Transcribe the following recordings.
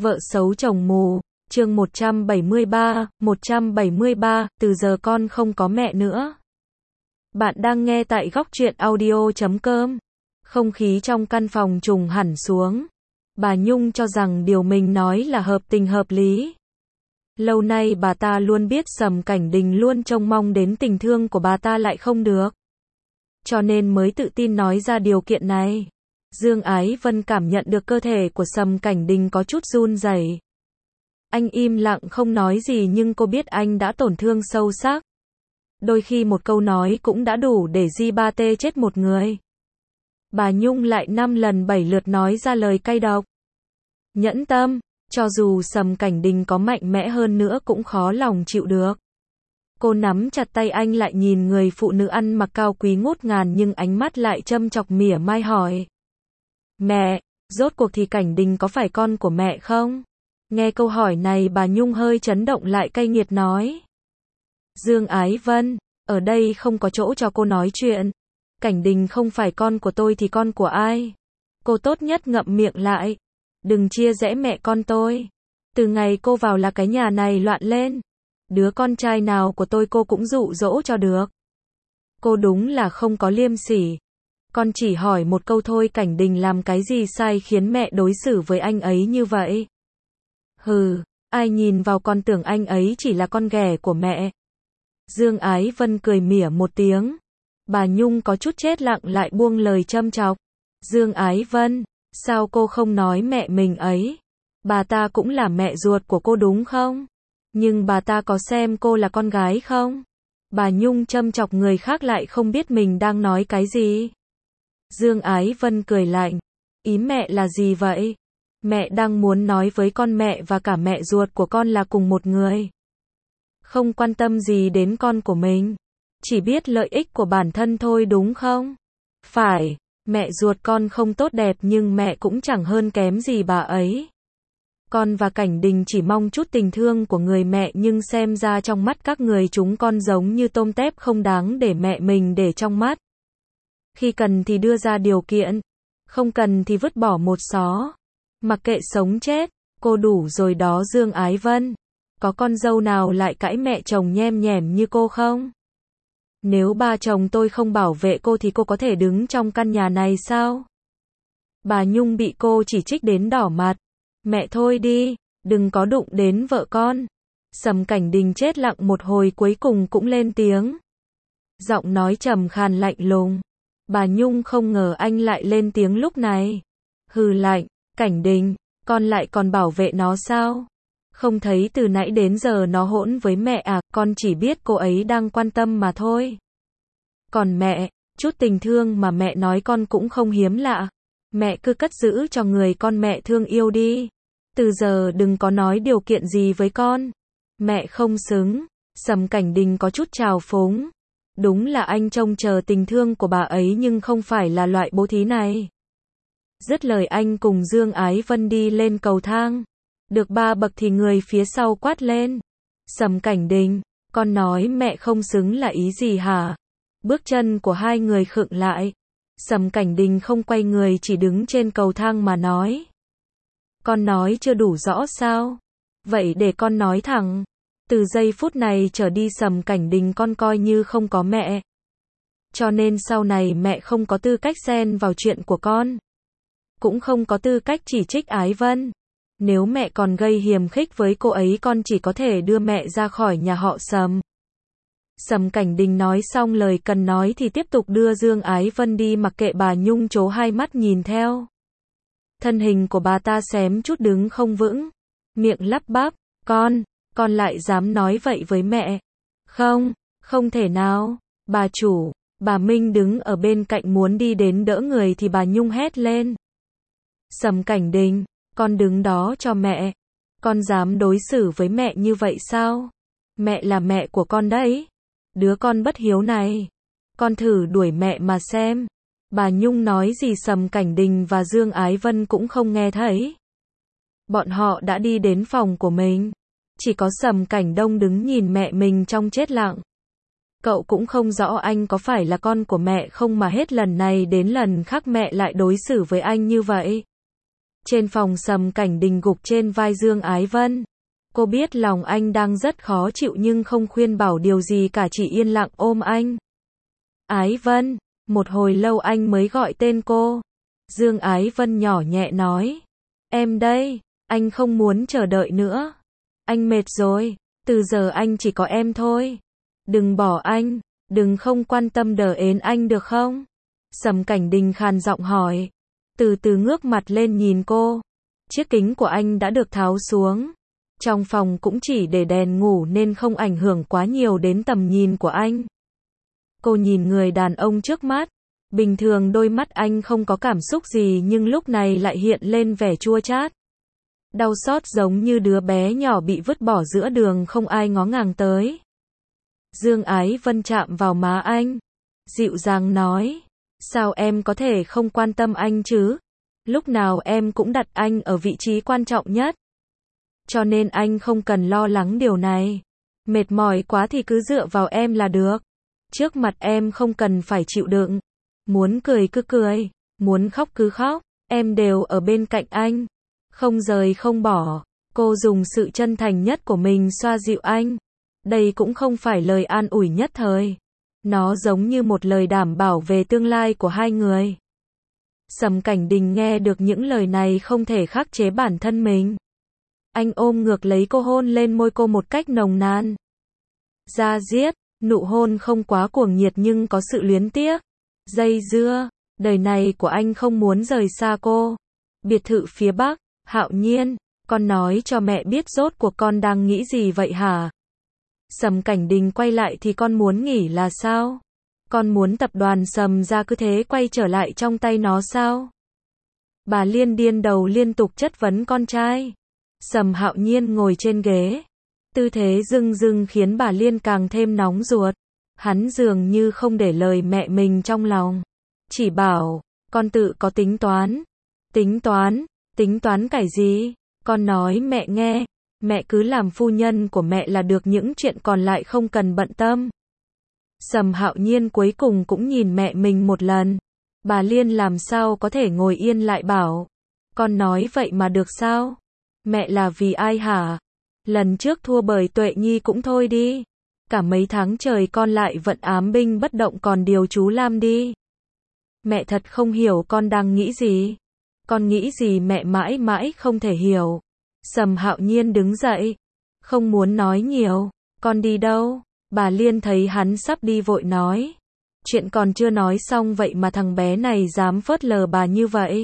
Vợ xấu chồng mù, chương 173, từ giờ con không có mẹ nữa. Bạn đang nghe tại góc truyện audio.com. Không khí trong căn phòng trùng hẳn xuống. Bà Nhung cho rằng điều mình nói là hợp tình hợp lý. Lâu nay bà ta luôn biết Sầm Cảnh Đình luôn trông mong đến tình thương của bà ta lại không được. Cho nên mới tự tin nói ra điều kiện này. Dương Ái Vân cảm nhận được cơ thể của Sầm Cảnh Đình có chút run rẩy. Anh im lặng không nói gì nhưng cô biết anh đã tổn thương sâu sắc. Đôi khi một câu nói cũng đã đủ để di ba tê chết một người. Bà Nhung lại 5 lần 7 lượt nói ra lời cay độc. Nhẫn tâm, cho dù Sầm Cảnh Đình có mạnh mẽ hơn nữa cũng khó lòng chịu được. Cô nắm chặt tay anh lại nhìn người phụ nữ ăn mặc cao quý ngút ngàn nhưng ánh mắt lại châm chọc mỉa mai hỏi. Mẹ, rốt cuộc thì Cảnh Đình có phải con của mẹ không? Nghe câu hỏi này bà Nhung hơi chấn động lại cay nghiệt nói. Dương Ái Vân, ở đây không có chỗ cho cô nói chuyện. Cảnh Đình không phải con của tôi thì con của ai? Cô tốt nhất ngậm miệng lại. Đừng chia rẽ mẹ con tôi. Từ ngày cô vào là cái nhà này loạn lên. Đứa con trai nào của tôi cô cũng dụ dỗ cho được. Cô đúng là không có liêm sỉ. Con chỉ hỏi một câu thôi, Cảnh Đình làm cái gì sai khiến mẹ đối xử với anh ấy như vậy? Hừ, ai nhìn vào con tưởng anh ấy chỉ là con ghẻ của mẹ. Dương Ái Vân cười mỉa một tiếng. Bà Nhung có chút chết lặng lại buông lời châm chọc. Dương Ái Vân, sao cô không nói mẹ mình ấy? Bà ta cũng là mẹ ruột của cô đúng không? Nhưng bà ta có xem cô là con gái không? Bà Nhung châm chọc người khác lại không biết mình đang nói cái gì. Dương Ái Vân cười lạnh. Ý mẹ là gì vậy? Mẹ đang muốn nói với con mẹ và cả mẹ ruột của con là cùng một người. Không quan tâm gì đến con của mình. Chỉ biết lợi ích của bản thân thôi đúng không? Phải, mẹ ruột con không tốt đẹp nhưng mẹ cũng chẳng hơn kém gì bà ấy. Con và Cảnh Đình chỉ mong chút tình thương của người mẹ nhưng xem ra trong mắt các người chúng con giống như tôm tép không đáng để mẹ mình để trong mắt. Khi cần thì đưa ra điều kiện, không cần thì vứt bỏ một xó. Mặc kệ sống chết, cô đủ rồi đó Dương Ái Vân. Có con dâu nào lại cãi mẹ chồng nhem nhẻm như cô không? Nếu ba chồng tôi không bảo vệ cô thì cô có thể đứng trong căn nhà này sao? Bà Nhung bị cô chỉ trích đến đỏ mặt. Mẹ thôi đi, đừng có đụng đến vợ con. Sầm Cảnh Đình chết lặng một hồi cuối cùng cũng lên tiếng. Giọng nói trầm khàn lạnh lùng. Bà Nhung không ngờ anh lại lên tiếng lúc này. Hừ lạnh, Cảnh Đình, con lại còn bảo vệ nó sao? Không thấy từ nãy đến giờ nó hỗn với mẹ à, con chỉ biết cô ấy đang quan tâm mà thôi. Còn mẹ, chút tình thương mà mẹ nói con cũng không hiếm lạ. Mẹ cứ cất giữ cho người con mẹ thương yêu đi. Từ giờ đừng có nói điều kiện gì với con. Mẹ không xứng. Sầm Cảnh Đình có chút trào phúng. Đúng là anh trông chờ tình thương của bà ấy nhưng không phải là loại bố thí này. Dứt lời anh cùng Dương Ái Vân đi lên cầu thang. Được 3 bậc thì người phía sau quát lên. Sầm Cảnh Đình, con nói mẹ không xứng là ý gì hả? Bước chân của hai người khựng lại. Sầm Cảnh Đình không quay người chỉ đứng trên cầu thang mà nói. Con nói chưa đủ rõ sao? Vậy để con nói thẳng. Từ giây phút này trở đi Sầm Cảnh Đình con coi như không có mẹ. Cho nên sau này mẹ không có tư cách xen vào chuyện của con. Cũng không có tư cách chỉ trích Ái Vân. Nếu mẹ còn gây hiềm khích với cô ấy con chỉ có thể đưa mẹ ra khỏi nhà họ Sầm. Sầm Cảnh Đình nói xong lời cần nói thì tiếp tục đưa Dương Ái Vân đi mặc kệ bà Nhung trố hai mắt nhìn theo. Thân hình của bà ta xém chút đứng không vững. Miệng lắp bắp, con lại dám nói vậy với mẹ. Không, không thể nào. Bà chủ, bà Minh đứng ở bên cạnh muốn đi đến đỡ người thì bà Nhung hét lên. Sầm Cảnh Đình, con đứng đó cho mẹ. Con dám đối xử với mẹ như vậy sao? Mẹ là mẹ của con đấy. Đứa con bất hiếu này. Con thử đuổi mẹ mà xem. Bà Nhung nói gì Sầm Cảnh Đình và Dương Ái Vân cũng không nghe thấy. Bọn họ đã đi đến phòng của mình. Chỉ có Sầm Cảnh Đông đứng nhìn mẹ mình trong chết lặng. Cậu cũng không rõ anh có phải là con của mẹ không mà hết lần này đến lần khác mẹ lại đối xử với anh như vậy. Trên phòng Sầm Cảnh Đình gục trên vai Dương Ái Vân. Cô biết lòng anh đang rất khó chịu nhưng không khuyên bảo điều gì cả, chỉ yên lặng ôm anh. Ái Vân, một hồi lâu anh mới gọi tên cô. Dương Ái Vân nhỏ nhẹ nói. Em đây, anh không muốn chờ đợi nữa. Anh mệt rồi, từ giờ anh chỉ có em thôi. Đừng bỏ anh, đừng không quan tâm đờ ến anh được không? Sầm Cảnh Đình khàn giọng hỏi. Từ từ ngước mặt lên nhìn cô. Chiếc kính của anh đã được tháo xuống. Trong phòng cũng chỉ để đèn ngủ nên không ảnh hưởng quá nhiều đến tầm nhìn của anh. Cô nhìn người đàn ông trước mắt. Bình thường đôi mắt anh không có cảm xúc gì nhưng lúc này lại hiện lên vẻ chua chát. Đau xót giống như đứa bé nhỏ bị vứt bỏ giữa đường không ai ngó ngàng tới. Dương Ái Vân chạm vào má anh. Dịu dàng nói. Sao em có thể không quan tâm anh chứ? Lúc nào em cũng đặt anh ở vị trí quan trọng nhất. Cho nên anh không cần lo lắng điều này. Mệt mỏi quá thì cứ dựa vào em là được. Trước mặt em không cần phải chịu đựng. Muốn cười cứ cười, muốn khóc cứ khóc, em đều ở bên cạnh anh. Không rời không bỏ. Cô dùng sự chân thành nhất của mình xoa dịu anh. Đây cũng không phải lời an ủi nhất thời. Nó giống như một lời đảm bảo về tương lai của hai người. Sầm Cảnh Đình nghe được những lời này không thể khắc chế bản thân mình. Anh ôm ngược lấy cô hôn lên môi cô một cách nồng nàn. Da diết, nụ hôn không quá cuồng nhiệt nhưng có sự luyến tiếc. Dây dưa, đời này của anh không muốn rời xa cô. Biệt thự phía Bắc, Hạo Nhiên, con nói cho mẹ biết rốt cuộc con đang nghĩ gì vậy hả? Sầm Cảnh Đình quay lại thì con muốn nghỉ là sao? Con muốn tập đoàn Sầm ra cứ thế quay trở lại trong tay nó sao? Bà Liên điên đầu liên tục chất vấn con trai. Sầm Hạo Nhiên ngồi trên ghế. Tư thế rưng rưng khiến bà Liên càng thêm nóng ruột. Hắn dường như không để lời mẹ mình trong lòng. Chỉ bảo, con tự có tính toán. Tính toán cái gì? Con nói mẹ nghe. Mẹ cứ làm phu nhân của mẹ là được, những chuyện còn lại không cần bận tâm. Sầm Hạo Nhiên cuối cùng cũng nhìn mẹ mình một lần. Bà Liên làm sao có thể ngồi yên lại bảo. Con nói vậy mà được sao? Mẹ là vì ai hả? Lần trước thua bởi Tuệ Nhi cũng thôi đi. Cả mấy tháng trời con lại vận ám binh bất động còn điều chú Lam đi. Mẹ thật không hiểu con đang nghĩ gì. Con nghĩ gì mẹ mãi mãi không thể hiểu. Sầm Hạo Nhiên đứng dậy. Không muốn nói nhiều. Con đi đâu? Bà Liên thấy hắn sắp đi vội nói. Chuyện còn chưa nói xong vậy mà thằng bé này dám phớt lờ bà như vậy.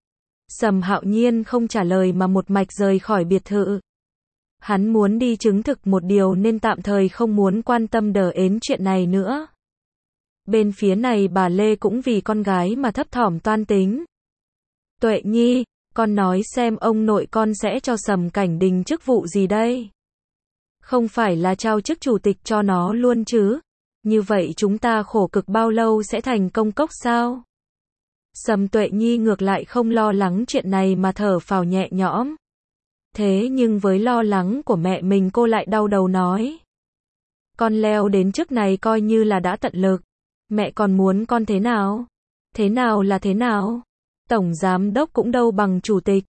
Sầm Hạo Nhiên không trả lời mà một mạch rời khỏi biệt thự. Hắn muốn đi chứng thực một điều nên tạm thời không muốn quan tâm đờ ến chuyện này nữa. Bên phía này bà Lê cũng vì con gái mà thấp thỏm toan tính. Tuệ Nhi, con nói xem ông nội con sẽ cho Sầm Cảnh Đình chức vụ gì đây? Không phải là trao chức chủ tịch cho nó luôn chứ? Như vậy chúng ta khổ cực bao lâu sẽ thành công cốc sao? Sầm Tuệ Nhi ngược lại không lo lắng chuyện này mà thở phào nhẹ nhõm. Thế nhưng với lo lắng của mẹ mình cô lại đau đầu nói. Con leo đến chức này coi như là đã tận lực. Mẹ còn muốn con thế nào? Thế nào là thế nào? Tổng giám đốc cũng đâu bằng chủ tịch.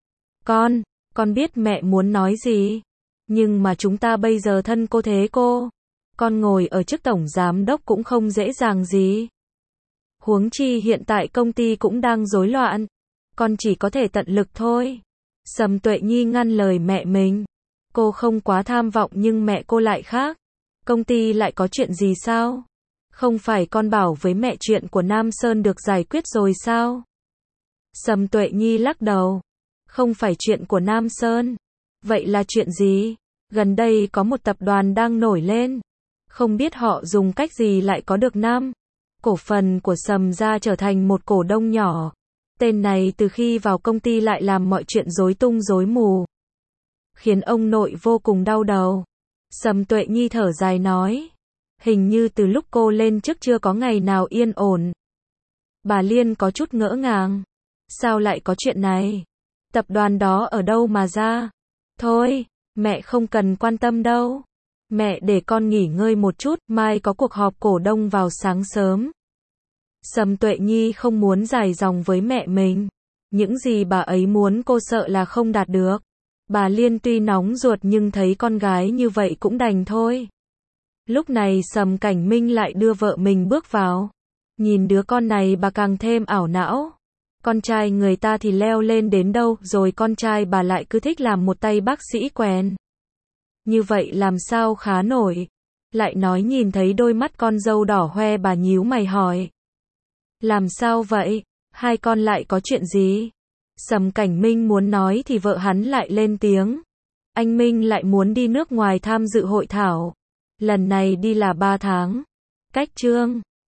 Con biết mẹ muốn nói gì. Nhưng mà chúng ta bây giờ thân cô thế cô. Con ngồi ở chức tổng giám đốc cũng không dễ dàng gì. Huống chi hiện tại công ty cũng đang rối loạn. Con chỉ có thể tận lực thôi. Sầm Tuệ Nhi ngăn lời mẹ mình. Cô không quá tham vọng nhưng mẹ cô lại khác. Công ty lại có chuyện gì sao? Không phải con bảo với mẹ chuyện của Nam Sơn được giải quyết rồi sao? Sầm Tuệ Nhi lắc đầu. Không phải chuyện của Nam Sơn. Vậy là chuyện gì? Gần đây có một tập đoàn đang nổi lên. Không biết họ dùng cách gì lại có được cổ phần của Sầm ra trở thành một cổ đông nhỏ. Tên này từ khi vào công ty lại làm mọi chuyện rối tung rối mù. Khiến ông nội vô cùng đau đầu. Sầm Tuệ Nhi thở dài nói. Hình như từ lúc cô lên chức chưa có ngày nào yên ổn. Bà Liên có chút ngỡ ngàng. Sao lại có chuyện này? Tập đoàn đó ở đâu mà ra? Thôi, mẹ không cần quan tâm đâu. Mẹ để con nghỉ ngơi một chút, mai có cuộc họp cổ đông vào sáng sớm. Sầm Tuệ Nhi không muốn dài dòng với mẹ mình. Những gì bà ấy muốn cô sợ là không đạt được. Bà Liên tuy nóng ruột nhưng thấy con gái như vậy cũng đành thôi. Lúc này Sầm Cảnh Minh lại đưa vợ mình bước vào. Nhìn đứa con này bà càng thêm ảo não. Con trai người ta thì leo lên đến đâu, rồi con trai bà lại cứ thích làm một tay bác sĩ quèn. Như vậy làm sao khá nổi. Lại nói nhìn thấy đôi mắt con dâu đỏ hoe bà nhíu mày hỏi. Làm sao vậy? Hai con lại có chuyện gì? Sầm Cảnh Minh muốn nói thì vợ hắn lại lên tiếng. Anh Minh lại muốn đi nước ngoài tham dự hội thảo. Lần này đi là 3 tháng. Cách chương